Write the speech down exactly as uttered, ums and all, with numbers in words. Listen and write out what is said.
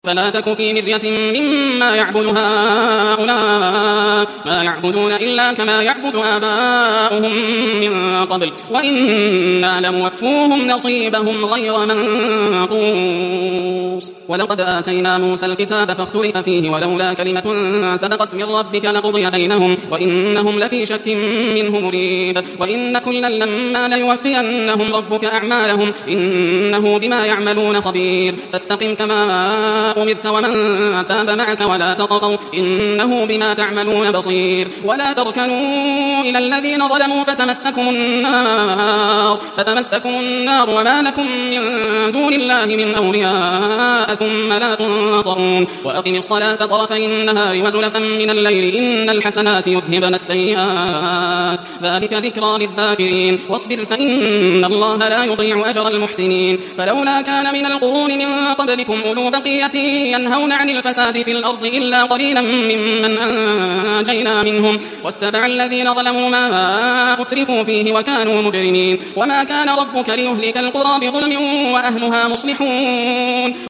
فلا تك في مرية مما يعبد هؤلاء ما يعبدون إلا كما يعبد آباؤهم من قبل وإنا لموفوهم نصيبهم غير منقوص. ولقد آتينا موسى الكتاب فاختلف فيه ولولا كلمة سبقت من ربك لقضي بينهم وإنهم لفي شك منه مريب. وإن كلا لما ليوفينهم ربك أعمالهم إنه بما يعملون خبير. فاستقم كما أمرت ومن تاب معك ولا تطغوا إنه بما تعملون بصير. ولا تركنوا إلى الذين ظلموا فتمسكم النار فتمسكم النار وما لكم من دون الله من أولياء ثم لا تنصرون. وأقم الصلاة طرفي النهار وزلفا من الليل إن الحسنات يذهبن السيئات ذلك ذكرى للذاكرين. واصبر فإن الله لا يضيع أجر المحسنين. فلولا كان من القرون من قبلكم أولو بقية ينهون عن الفساد في الأرض إلا قليلا ممن أنجينا منهم واتبع الذين ظلموا ما أترفوا فيه وكانوا مجرمين. وما كان ربك ليهلك القرى بظلم وأهلها مصلحون.